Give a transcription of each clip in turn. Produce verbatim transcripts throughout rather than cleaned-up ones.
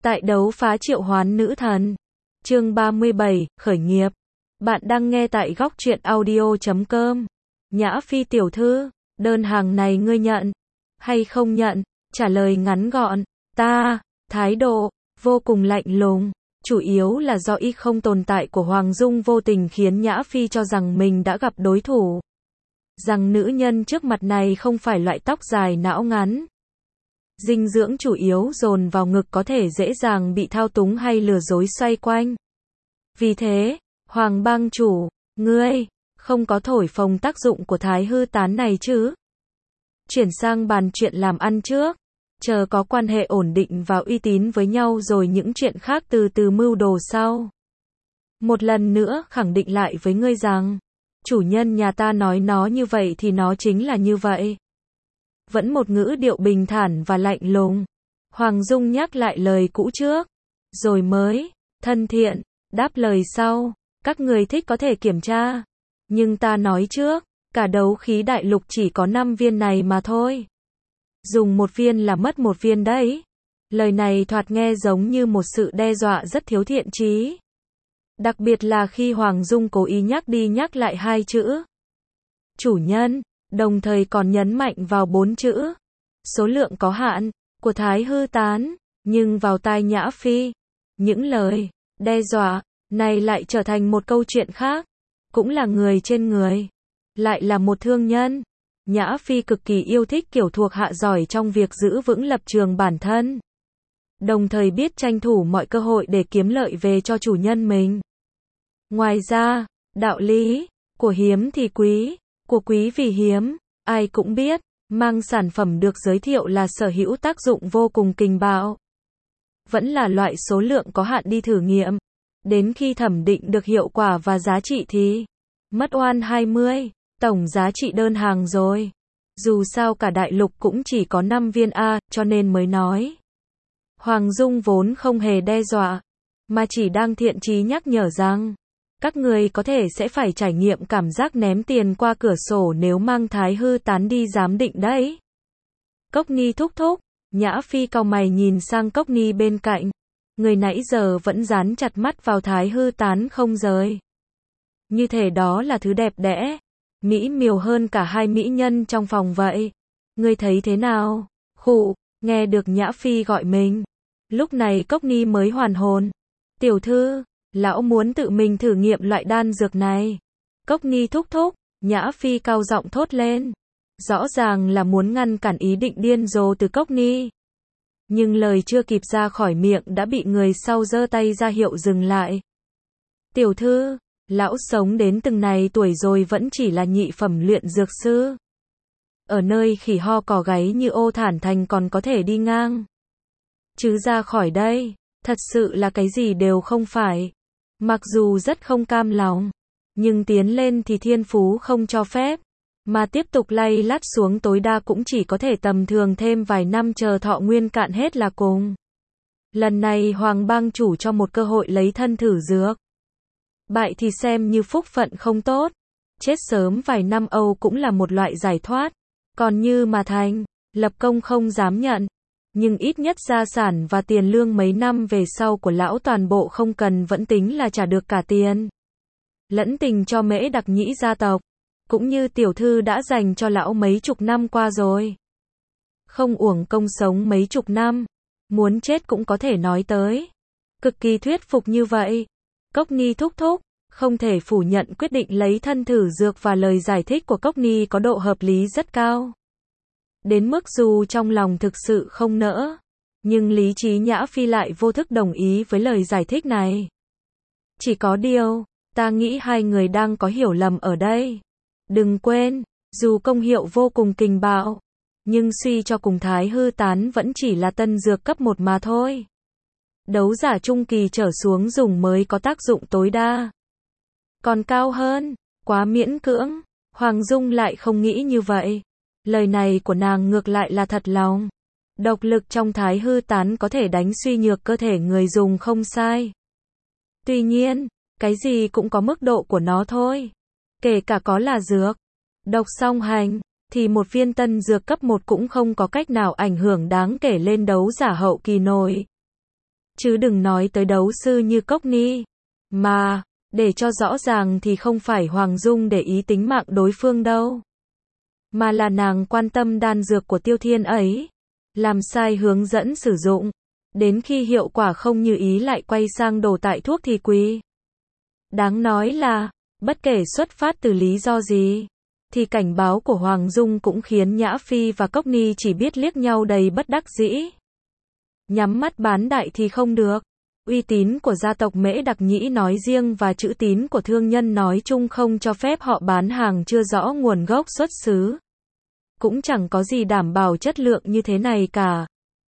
Tại đấu phá triệu hoán nữ thần. Chương ba mươi bảy, khởi nghiệp. Bạn đang nghe tại góc truyện audio chấm com. Nhã Phi tiểu thư, đơn hàng này ngươi nhận hay không nhận? Trả lời ngắn gọn, ta, thái độ vô cùng lạnh lùng. Chủ yếu là do ý không tồn tại của Hoàng Dung vô tình khiến Nhã Phi cho rằng mình đã gặp đối thủ. Rằng nữ nhân trước mặt này không phải loại tóc dài não ngắn. Dinh dưỡng chủ yếu dồn vào ngực có thể dễ dàng bị thao túng hay lừa dối xoay quanh. Vì thế, Hoàng bang chủ, ngươi, không có thổi phồng tác dụng của thái hư tán này chứ? Chuyển sang bàn chuyện làm ăn trước. Chờ có quan hệ ổn định và uy tín với nhau rồi những chuyện khác từ từ mưu đồ sau. Một lần nữa khẳng định lại với ngươi rằng, chủ nhân nhà ta nói nó như vậy thì nó chính là như vậy. Vẫn một ngữ điệu bình thản và lạnh lùng. Hoàng Dung nhắc lại lời cũ trước. Rồi mới, thân thiện, đáp lời sau. Các người thích có thể kiểm tra. Nhưng ta nói trước, cả đấu khí đại lục chỉ có năm viên này mà thôi. Dùng một viên là mất một viên đấy. Lời này thoạt nghe giống như một sự đe dọa rất thiếu thiện chí. Đặc biệt là khi Hoàng Dung cố ý nhắc đi nhắc lại hai chữ chủ nhân, đồng thời còn nhấn mạnh vào bốn chữ số lượng có hạn của thái hư tán. Nhưng vào tai Nhã Phi, những lời đe dọa này lại trở thành một câu chuyện khác. Cũng là người trên người, lại là một thương nhân. Nhã Phi cực kỳ yêu thích kiểu thuộc hạ giỏi trong việc giữ vững lập trường bản thân. Đồng thời biết tranh thủ mọi cơ hội để kiếm lợi về cho chủ nhân mình. Ngoài ra, đạo lý của hiếm thì quý, của quý vì hiếm, ai cũng biết, mang sản phẩm được giới thiệu là sở hữu tác dụng vô cùng kình bạo. Vẫn là loại số lượng có hạn đi thử nghiệm. Đến khi thẩm định được hiệu quả và giá trị thì mất oan hai mươi, tổng giá trị đơn hàng rồi. Dù sao cả đại lục cũng chỉ có năm viên A, cho nên mới nói. Hoàng Dung vốn không hề đe dọa, mà chỉ đang thiện chí nhắc nhở rằng, các người có thể sẽ phải trải nghiệm cảm giác ném tiền qua cửa sổ nếu mang thái hư tán đi giám định đấy. Cốc Ni thúc thúc, Nhã Phi cau mày nhìn sang Cốc Ni bên cạnh. Người nãy giờ vẫn dán chặt mắt vào thái hư tán không rời. Như thể đó là thứ đẹp đẽ, mỹ miều hơn cả hai mỹ nhân trong phòng vậy. Ngươi thấy thế nào? Khụ, nghe được Nhã Phi gọi mình. Lúc này Cốc Ni mới hoàn hồn. Tiểu thư, lão muốn tự mình thử nghiệm loại đan dược này. Cốc Ni thúc thúc, Nhã Phi cao giọng thốt lên. Rõ ràng là muốn ngăn cản ý định điên rồ từ Cốc Ni. Nhưng lời chưa kịp ra khỏi miệng đã bị người sau giơ tay ra hiệu dừng lại. Tiểu thư, lão sống đến từng này tuổi rồi vẫn chỉ là nhị phẩm luyện dược sư. Ở nơi khỉ ho cò gáy như Ô Thản Thành còn có thể đi ngang. Chứ ra khỏi đây, thật sự là cái gì đều không phải. Mặc dù rất không cam lòng, nhưng tiến lên thì thiên phú không cho phép. Mà tiếp tục lay lắt xuống tối đa cũng chỉ có thể tầm thường thêm vài năm chờ thọ nguyên cạn hết là cùng. Lần này Hoàng bang chủ cho một cơ hội lấy thân thử dược. Bại thì xem như phúc phận không tốt. Chết sớm vài năm Âu cũng là một loại giải thoát. Còn như mà thành, lập công không dám nhận. Nhưng ít nhất gia sản và tiền lương mấy năm về sau của lão toàn bộ không cần vẫn tính là trả được cả tiền lẫn tình cho Mễ Đặc Nhĩ gia tộc. Cũng như tiểu thư đã dành cho lão mấy chục năm qua rồi. Không uổng công sống mấy chục năm. Muốn chết cũng có thể nói tới. Cực kỳ thuyết phục như vậy. Cốc Ni thúc thúc, không thể phủ nhận quyết định lấy thân thử dược và lời giải thích của Cốc Ni có độ hợp lý rất cao. Đến mức dù trong lòng thực sự không nỡ. Nhưng lý trí Nhã Phi lại vô thức đồng ý với lời giải thích này. Chỉ có điều, ta nghĩ hai người đang có hiểu lầm ở đây. Đừng quên, dù công hiệu vô cùng kình bạo, nhưng suy cho cùng thái hư tán vẫn chỉ là tân dược cấp một mà thôi. Đấu giả trung kỳ trở xuống dùng mới có tác dụng tối đa. Còn cao hơn, quá miễn cưỡng. Hoàng Dung lại không nghĩ như vậy. Lời này của nàng ngược lại là thật lòng. Độc lực trong thái hư tán có thể đánh suy nhược cơ thể người dùng không sai. Tuy nhiên, cái gì cũng có mức độ của nó thôi. Kể cả có là dược, độc song hành, thì một viên tân dược cấp một cũng không có cách nào ảnh hưởng đáng kể lên đấu giả hậu kỳ nổi. Chứ đừng nói tới đấu sư như Cốc Ni. Mà, để cho rõ ràng thì không phải Hoàng Dung để ý tính mạng đối phương đâu. Mà là nàng quan tâm đan dược của Tiêu Thiên ấy. Làm sai hướng dẫn sử dụng. Đến khi hiệu quả không như ý lại quay sang đổ tại thuốc thì quý. Đáng nói là, bất kể xuất phát từ lý do gì, thì cảnh báo của Hoàng Dung cũng khiến Nhã Phi và Cốc Ni chỉ biết liếc nhau đầy bất đắc dĩ. Nhắm mắt bán đại thì không được. Uy tín của gia tộc Mễ Đặc Nhĩ nói riêng và chữ tín của thương nhân nói chung không cho phép họ bán hàng chưa rõ nguồn gốc xuất xứ. Cũng chẳng có gì đảm bảo chất lượng như thế này cả.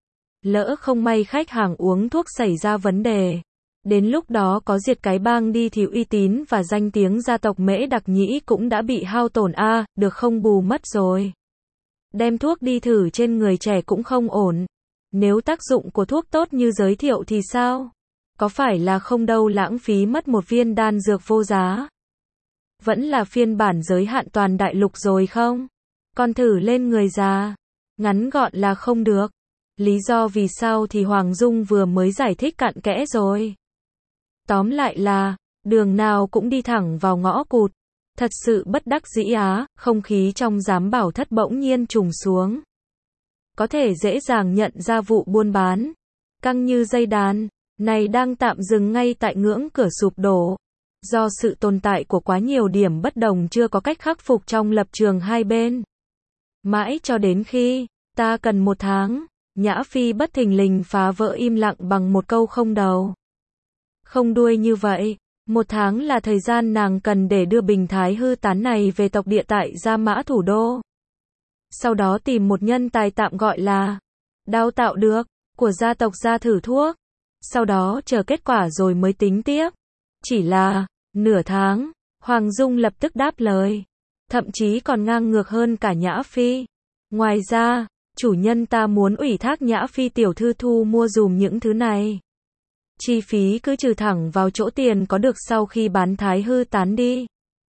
Lỡ không may khách hàng uống thuốc xảy ra vấn đề. Đến lúc đó có diệt cái bang đi thì uy tín và danh tiếng gia tộc Mễ Đặc Nhĩ cũng đã bị hao tổn a, à, được không bù mất rồi. Đem thuốc đi thử trên người trẻ cũng không ổn. Nếu tác dụng của thuốc tốt như giới thiệu thì sao? Có phải là không đâu lãng phí mất một viên đan dược vô giá? Vẫn là phiên bản giới hạn toàn đại lục rồi không? Còn thử lên người già. Ngắn gọn là không được. Lý do vì sao thì Hoàng Dung vừa mới giải thích cặn kẽ rồi. Tóm lại là, đường nào cũng đi thẳng vào ngõ cụt. Thật sự bất đắc dĩ á, không khí trong giám bảo thất bỗng nhiên trùng xuống. Có thể dễ dàng nhận ra vụ buôn bán, căng như dây đàn, này đang tạm dừng ngay tại ngưỡng cửa sụp đổ. Do sự tồn tại của quá nhiều điểm bất đồng chưa có cách khắc phục trong lập trường hai bên. Mãi cho đến khi, ta cần một tháng, Nhã Phi bất thình lình phá vỡ im lặng bằng một câu không đầu. Không đuôi như vậy, một tháng là thời gian nàng cần để đưa bình thái hư tán này về tộc địa tại Gia Mã thủ đô. Sau đó tìm một nhân tài tạm gọi là đào tạo được, của gia tộc ra thử thuốc. Sau đó chờ kết quả rồi mới tính tiếp. Chỉ là, nửa tháng, Hoàng Dung lập tức đáp lời. Thậm chí còn ngang ngược hơn cả Nhã Phi. Ngoài ra, chủ nhân ta muốn ủy thác Nhã Phi tiểu thư thu mua dùm những thứ này. Chi phí cứ trừ thẳng vào chỗ tiền có được sau khi bán thái hư tán đi.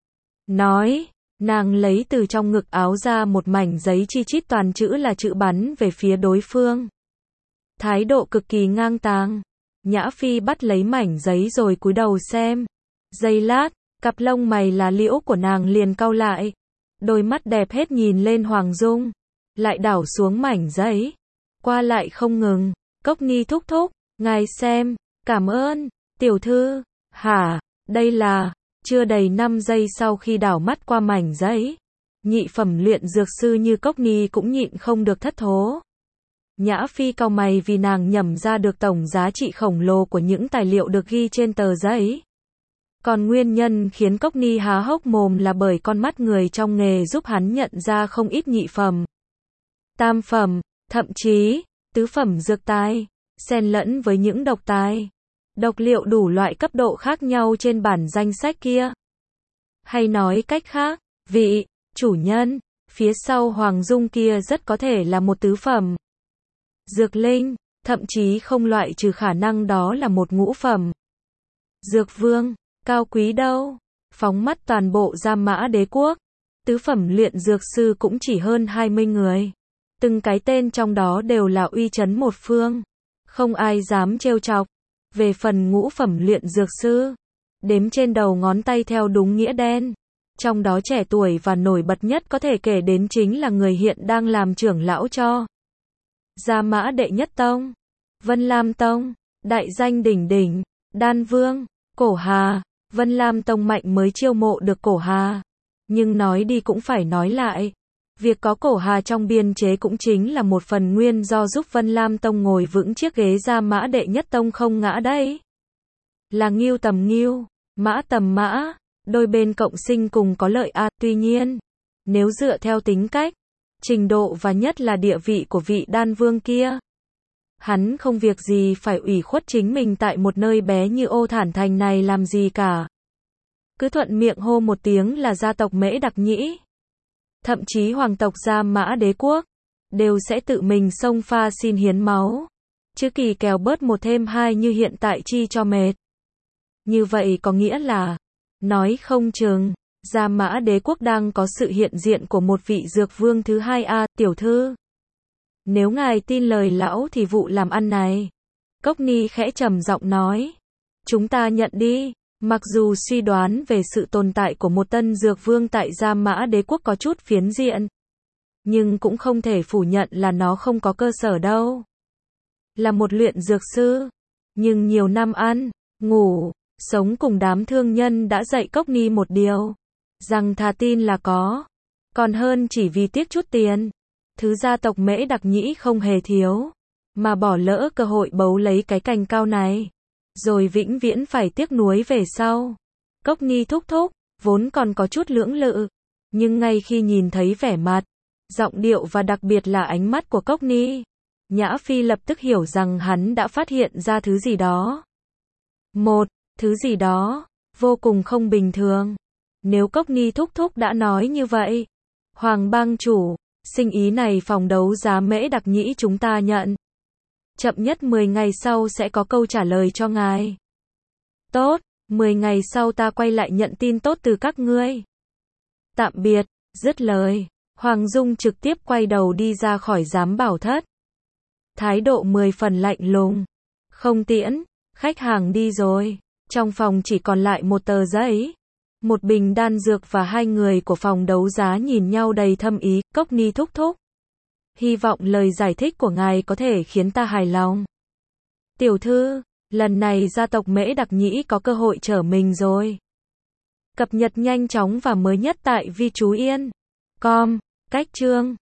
Nói, nàng lấy từ trong ngực áo ra một mảnh giấy chi chít toàn chữ là chữ bắn về phía đối phương. Thái độ cực kỳ ngang tàng. Nhã Phi bắt lấy mảnh giấy rồi cúi đầu xem. Giây lát, cặp lông mày lá liễu của nàng liền cau lại. Đôi mắt đẹp hết nhìn lên Hoàng Dung. Lại đảo xuống mảnh giấy. Qua lại không ngừng. Cốc Ni thúc thúc, ngài xem. Cảm ơn, tiểu thư. Hả, đây là... Chưa đầy năm giây sau khi đảo mắt qua mảnh giấy, nhị phẩm luyện dược sư như Cốc Ni cũng nhịn không được thất thố. Nhã Phi cau mày vì nàng nhẩm ra được tổng giá trị khổng lồ của những tài liệu được ghi trên tờ giấy. Còn nguyên nhân khiến Cốc Ni há hốc mồm là bởi con mắt người trong nghề giúp hắn nhận ra không ít nhị phẩm, tam phẩm, thậm chí tứ phẩm dược tài, xen lẫn với những độc tài, độc liệu đủ loại cấp độ khác nhau trên bản danh sách kia. Hay nói cách khác, vị chủ nhân phía sau Hoàng Dung kia rất có thể là một tứ phẩm dược linh, thậm chí không loại trừ khả năng đó là một ngũ phẩm dược vương. Cao quý đâu? Phóng mắt toàn bộ Gia Mã đế quốc, tứ phẩm luyện dược sư cũng chỉ hơn hai mươi người. Từng cái tên trong đó đều là uy chấn một phương, không ai dám trêu chọc. Về phần ngũ phẩm luyện dược sư, đếm trên đầu ngón tay theo đúng nghĩa đen. Trong đó trẻ tuổi và nổi bật nhất có thể kể đến chính là người hiện đang làm trưởng lão cho Gia Mã đệ nhất tông, Vân Lam tông, đại danh đỉnh đỉnh, Đan Vương, Cổ Hà. Vân Lam tông mạnh mới chiêu mộ được Cổ Hà. Nhưng nói đi cũng phải nói lại, việc có Cổ Hà trong biên chế cũng chính là một phần nguyên do giúp Vân Lam tông ngồi vững chiếc ghế Gia Mã đệ nhất tông không ngã đấy. Là Ngưu tầm Ngưu, Mã tầm Mã, đôi bên cộng sinh cùng có lợi a. À, tuy nhiên, nếu dựa theo tính cách, trình độ và nhất là địa vị của vị Đan Vương kia, hắn không việc gì phải ủy khuất chính mình tại một nơi bé như Ô Thản Thành này làm gì cả. Cứ thuận miệng hô một tiếng là gia tộc Mễ Đặc Nhĩ, thậm chí hoàng tộc Gia Mã đế quốc, đều sẽ tự mình xông pha xin hiến máu. Chứ kỳ kèo bớt một thêm hai như hiện tại chi cho mệt. Như vậy có nghĩa là, nói không chừng, Gia Mã đế quốc đang có sự hiện diện của một vị dược vương thứ hai a. À, tiểu thư. Nếu ngài tin lời lão thì vụ làm ăn này, Cốc Ni khẽ trầm giọng nói. Chúng ta nhận đi. Mặc dù suy đoán về sự tồn tại của một tân dược vương tại Gia Mã Đế quốc có chút phiến diện, nhưng cũng không thể phủ nhận là nó không có cơ sở đâu. Là một luyện dược sư, nhưng nhiều năm ăn, ngủ, sống cùng đám thương nhân đã dạy Cốc Ni một điều, rằng thà tin là có, còn hơn chỉ vì tiếc chút tiền. Thứ gia tộc Mễ Đặc Nhĩ không hề thiếu, mà bỏ lỡ cơ hội bấu lấy cái cành cao này, rồi vĩnh viễn phải tiếc nuối về sau. Cốc Ni thúc thúc, vốn còn có chút lưỡng lự, nhưng ngay khi nhìn thấy vẻ mặt, giọng điệu và đặc biệt là ánh mắt của Cốc Ni, Nhã Phi lập tức hiểu rằng hắn đã phát hiện ra thứ gì đó. Một, thứ gì đó, vô cùng không bình thường. Nếu Cốc Ni thúc thúc đã nói như vậy, Hoàng bang chủ, sinh ý này phòng đấu giá Mễ Đặc Nhĩ chúng ta nhận. Chậm nhất mười ngày sau sẽ có câu trả lời cho ngài. Tốt, mười ngày sau ta quay lại nhận tin tốt từ các ngươi. Tạm biệt, dứt lời, Hoàng Dung trực tiếp quay đầu đi ra khỏi giám bảo thất. Thái độ mười phần lạnh lùng. Không tiễn, khách hàng đi rồi. Trong phòng chỉ còn lại một tờ giấy, một bình đan dược và hai người của phòng đấu giá nhìn nhau đầy thâm ý. Cốc Ni thúc thúc, hy vọng lời giải thích của ngài có thể khiến ta hài lòng. Tiểu thư, lần này gia tộc Mễ Đặc Nhĩ có cơ hội trở mình rồi. Cập nhật nhanh chóng và mới nhất tại vi chú yên chấm com, cách chương